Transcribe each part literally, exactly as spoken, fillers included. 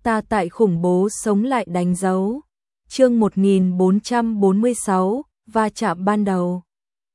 ta tại khủng bố sống lại đánh dấu. Chương một nghìn bốn trăm bốn mươi sáu, va chạm ban đầu.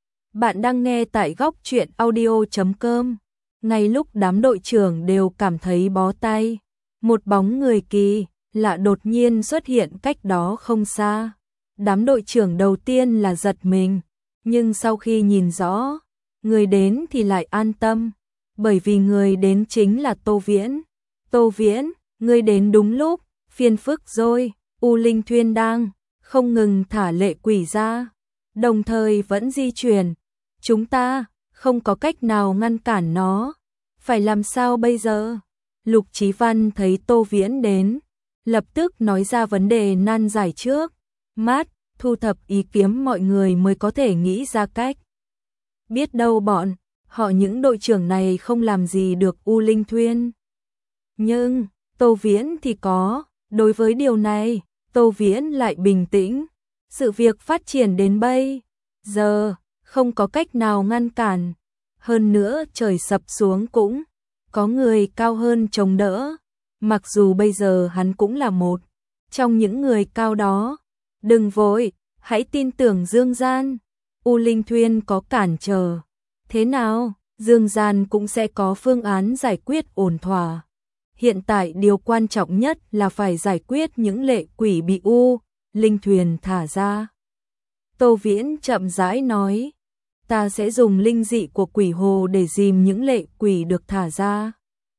Bạn đang nghe tại góc truyện audio chấm com. Ngay lúc đám đội trưởng đều cảm thấy bó tay, một bóng người kỳ lạ đột nhiên xuất hiện cách đó không xa. Đám đội trưởng đầu tiên là giật mình, nhưng sau khi nhìn rõ, người đến thì lại an tâm, bởi vì người đến chính là Tô Viễn. Tô Viễn, ngươi đến đúng lúc, phiền phức rồi. U Linh Thuyên đang không ngừng thả lệ quỷ ra, đồng thời vẫn di chuyển. Chúng ta không có cách nào ngăn cản nó, phải làm sao bây giờ? Lục Chí Văn thấy Tô Viễn đến, lập tức nói ra vấn đề nan giải trước mắt, thu thập ý kiến mọi người mới có thể nghĩ ra cách. Biết đâu bọn họ những đội trưởng này không làm gì được U Linh Thuyên. Nhưng Tô Viễn thì có, đối với điều này, Tô Viễn lại bình tĩnh. Sự việc phát triển đến bây giờ, không có cách nào ngăn cản. Hơn nữa trời sập xuống cũng có người cao hơn chống đỡ. Mặc dù bây giờ hắn cũng là một trong những người cao đó. Đừng vội, hãy tin tưởng Dương Gian. U Linh Thuyên có cản trở thế nào, Dương Gian cũng sẽ có phương án giải quyết ổn thỏa. Hiện tại điều quan trọng nhất là phải giải quyết những lệ quỷ bị U Linh Thuyền thả ra. Tô Viễn chậm rãi nói, ta sẽ dùng linh dị của quỷ hồ để dìm những lệ quỷ được thả ra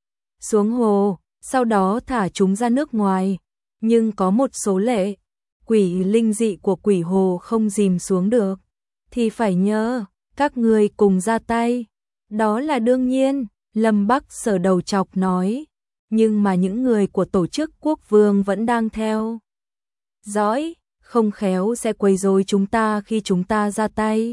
xuống hồ, sau đó thả chúng ra nước ngoài. Nhưng có một số lệ quỷ linh dị của quỷ hồ không dìm xuống được, thì phải nhờ các người cùng ra tay. Đó là đương nhiên, Lâm Bắc Sở đầu chọc nói. Nhưng mà những người của tổ chức quốc vương vẫn đang theo dõi, không khéo sẽ quấy rối chúng ta khi chúng ta ra tay.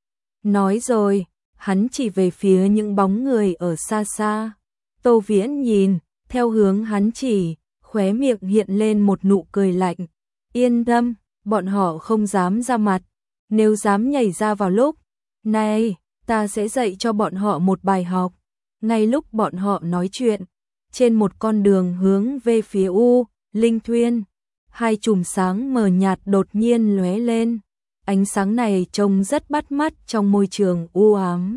Nói rồi, hắn chỉ về phía những bóng người ở xa xa. Tô Viễn nhìn, theo hướng hắn chỉ, khóe miệng hiện lên một nụ cười lạnh. Yên tâm, bọn họ không dám ra mặt. Nếu dám nhảy ra vào lúc này, ta sẽ dạy cho bọn họ một bài học. Ngay lúc bọn họ nói chuyện, trên một con đường hướng về phía U Linh Thuyên, hai chùm sáng mờ nhạt đột nhiên lóe lên. Ánh sáng này trông rất bắt mắt trong môi trường u ám.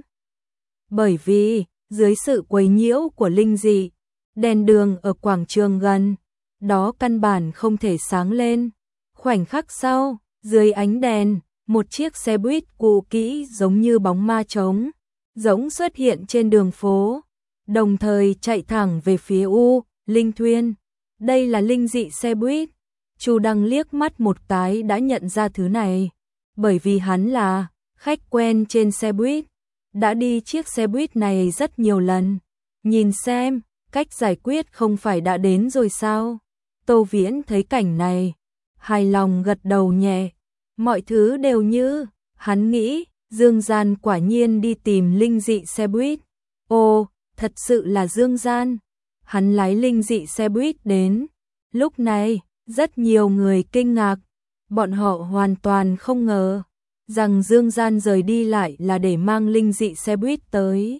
Bởi vì, dưới sự quấy nhiễu của linh dị, đèn đường ở quảng trường gần đó căn bản không thể sáng lên. Khoảnh khắc sau, dưới ánh đèn, một chiếc xe buýt cũ kỹ giống như bóng ma trống rỗng xuất hiện trên đường phố, đồng thời chạy thẳng về phía U Linh Thuyên. Đây là linh dị xe buýt. Chu Đăng liếc mắt một cái đã nhận ra thứ này, bởi vì hắn là khách quen trên xe buýt, đã đi chiếc xe buýt này rất nhiều lần. Nhìn xem, cách giải quyết không phải đã đến rồi sao? Tô Viễn thấy cảnh này, hài lòng gật đầu nhẹ. Mọi thứ đều như hắn nghĩ. Dương Gian quả nhiên đi tìm linh dị xe buýt. Ồ, thật sự là Dương Gian. Hắn lái linh dị xe buýt đến. Lúc này, rất nhiều người kinh ngạc. Bọn họ hoàn toàn không ngờ rằng Dương Gian rời đi lại là để mang linh dị xe buýt tới.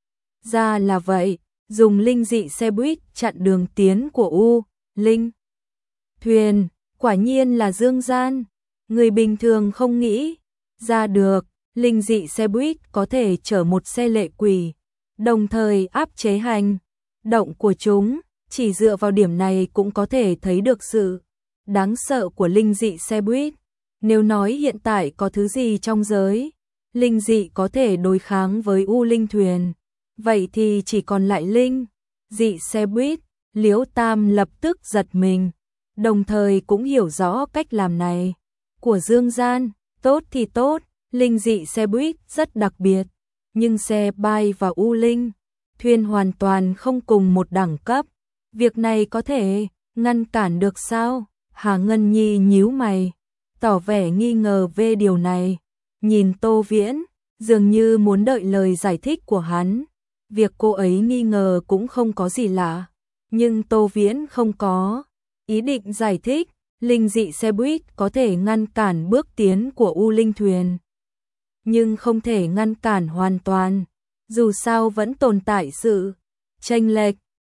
Ra là vậy, dùng linh dị xe buýt chặn đường tiến của U Linh Thuyền, quả nhiên là Dương Gian. Người bình thường không nghĩ ra được, linh dị xe buýt có thể chở một xe lệ quỷ, đồng thời áp chế hành động của chúng. Chỉ dựa vào điểm này cũng có thể thấy được sự đáng sợ của linh dị xe buýt. Nếu nói hiện tại có thứ gì trong giới linh dị có thể đối kháng với U Linh Thuyền, vậy thì chỉ còn lại linh dị xe buýt. Liễu Tam lập tức giật mình, đồng thời cũng hiểu rõ cách làm này của Dương Gian. Tốt thì tốt, linh dị xe buýt rất đặc biệt, nhưng xe bay và U Linh Thuyền hoàn toàn không cùng một đẳng cấp. Việc này có thể ngăn cản được sao? Hà Ngân Nhi nhíu mày, tỏ vẻ nghi ngờ về điều này. Nhìn Tô Viễn, dường như muốn đợi lời giải thích của hắn. Việc cô ấy nghi ngờ cũng không có gì lạ, nhưng Tô Viễn không có ý định giải thích. Linh dị xe buýt có thể ngăn cản bước tiến của U Linh Thuyền, nhưng không thể ngăn cản hoàn toàn. Dù sao vẫn tồn tại sự chênh lệch.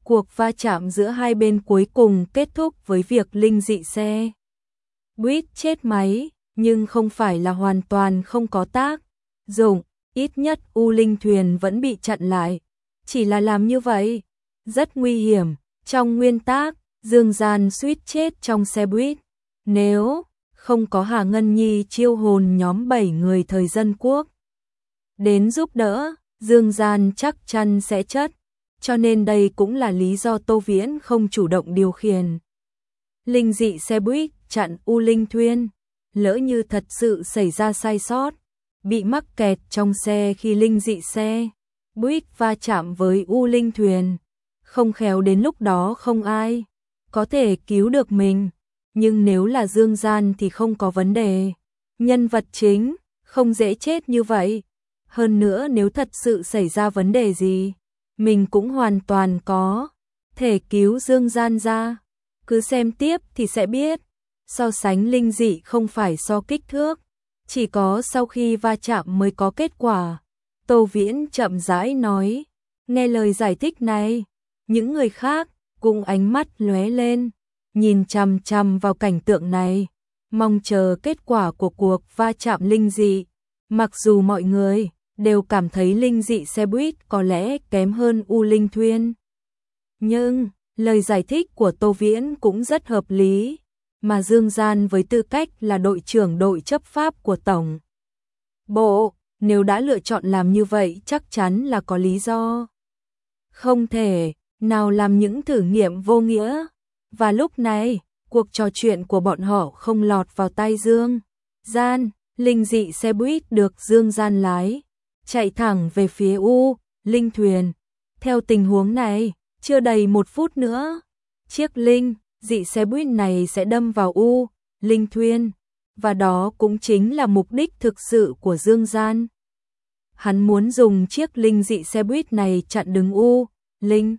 Cuộc va chạm giữa hai bên cuối cùng kết thúc với việc linh dị xe buýt chết máy, nhưng không phải là hoàn toàn không có tác dụng, ít nhất U Linh thuyền vẫn bị chặn lại. Chỉ là làm như vậy rất nguy hiểm, trong nguyên tắc, Dương Gian suýt chết trong xe buýt. Nếu không có Hà Ngân Nhi chiêu hồn nhóm bảy người thời dân quốc đến giúp đỡ, Dương Gian chắc chắn sẽ chết. Cho nên đây cũng là lý do Tô Viễn không chủ động điều khiển linh dị xe buýt chặn U Linh thuyền. Lỡ như thật sự xảy ra sai sót, bị mắc kẹt trong xe khi linh dị xe buýt va chạm với U Linh thuyền, không khéo đến lúc đó không ai có thể cứu được mình. Nhưng nếu là Dương Gian thì không có vấn đề. Nhân vật chính không dễ chết như vậy. Hơn nữa nếu thật sự xảy ra vấn đề gì, mình cũng hoàn toàn có thể cứu Dương Gian ra. Cứ xem tiếp thì sẽ biết. So sánh linh dị không phải so kích thước, chỉ có sau khi va chạm mới có kết quả. Tô Viễn chậm rãi nói. Nghe lời giải thích này, những người khác cũng ánh mắt lóe lên, nhìn chằm chằm vào cảnh tượng này, mong chờ kết quả của cuộc va chạm linh dị. Mặc dù mọi người đều cảm thấy linh dị xe buýt có lẽ kém hơn U Linh thuyền, nhưng lời giải thích của Tô Viễn cũng rất hợp lý, mà Dương Gian với tư cách là đội trưởng đội chấp pháp của Tổng Bộ, nếu đã lựa chọn làm như vậy chắc chắn là có lý do. Không thể nào làm những thử nghiệm vô nghĩa. Và lúc này, cuộc trò chuyện của bọn họ không lọt vào tai Dương Gian. Linh dị xe buýt được Dương Gian lái, chạy thẳng về phía U Linh thuyền. Theo tình huống này, chưa đầy một phút nữa, chiếc linh dị xe buýt này sẽ đâm vào U Linh thuyền. Và đó cũng chính là mục đích thực sự của Dương Gian. Hắn muốn dùng chiếc linh dị xe buýt này chặn đứng U Linh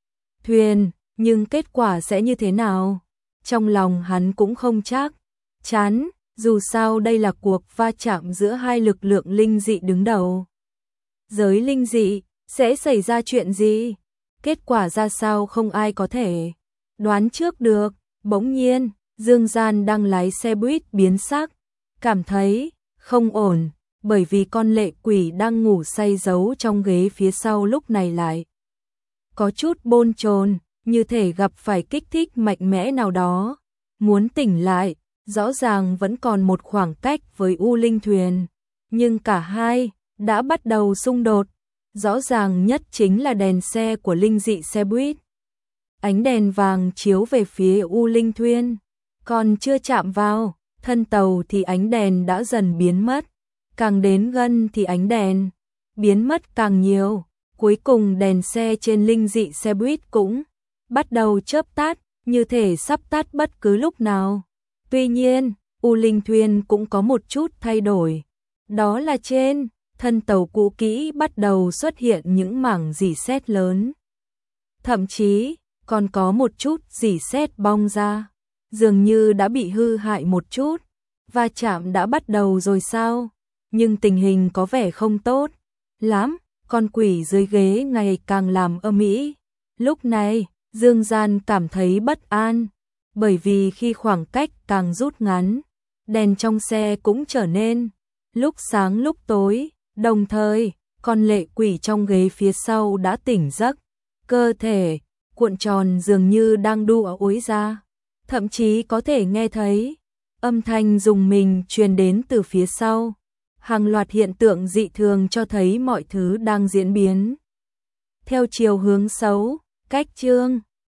thuyền, nhưng kết quả sẽ như thế nào? Trong lòng hắn cũng không chắc chắn, dù sao đây là cuộc va chạm giữa hai lực lượng linh dị đứng đầu. Giới linh dị, sẽ xảy ra chuyện gì? Kết quả ra sao không ai có thể đoán trước được. Bỗng nhiên, Dương Gian đang lái xe buýt biến sắc, cảm thấy không ổn, bởi vì con lệ quỷ đang ngủ say giấu trong ghế phía sau lúc này lại có chút bồn chồn, như thể gặp phải kích thích mạnh mẽ nào đó, muốn tỉnh lại. Rõ ràng vẫn còn một khoảng cách với U Linh thuyền, nhưng cả hai đã bắt đầu xung đột. Rõ ràng nhất chính là đèn xe của linh dị xe buýt. Ánh đèn vàng chiếu về phía U Linh thuyền, còn chưa chạm vào thân tàu thì ánh đèn đã dần biến mất. Càng đến gần thì ánh đèn biến mất càng nhiều. Cuối cùng đèn xe trên linh dị xe buýt cũng bắt đầu chớp tắt, như thể sắp tắt bất cứ lúc nào. Tuy nhiên, U Linh thuyền cũng có một chút thay đổi. Đó là trên thân tàu cũ kỹ bắt đầu xuất hiện những mảng rỉ sét lớn. Thậm chí, còn có một chút rỉ sét bong ra. Dường như đã bị hư hại một chút. Va chạm đã bắt đầu rồi sao? Nhưng tình hình có vẻ không tốt lắm. Con quỷ dưới ghế ngày càng làm âm ĩ. Lúc này, Dương Gian cảm thấy bất an. Bởi vì khi khoảng cách càng rút ngắn, đèn trong xe cũng trở nên lúc sáng lúc tối. Đồng thời, con lệ quỷ trong ghế phía sau đã tỉnh giấc. Cơ thể cuộn tròn dường như đang đu ối ra. Thậm chí có thể nghe thấy âm thanh rùng mình truyền đến từ phía sau. Hàng loạt hiện tượng dị thường cho thấy mọi thứ đang diễn biến theo chiều hướng xấu. Cách chương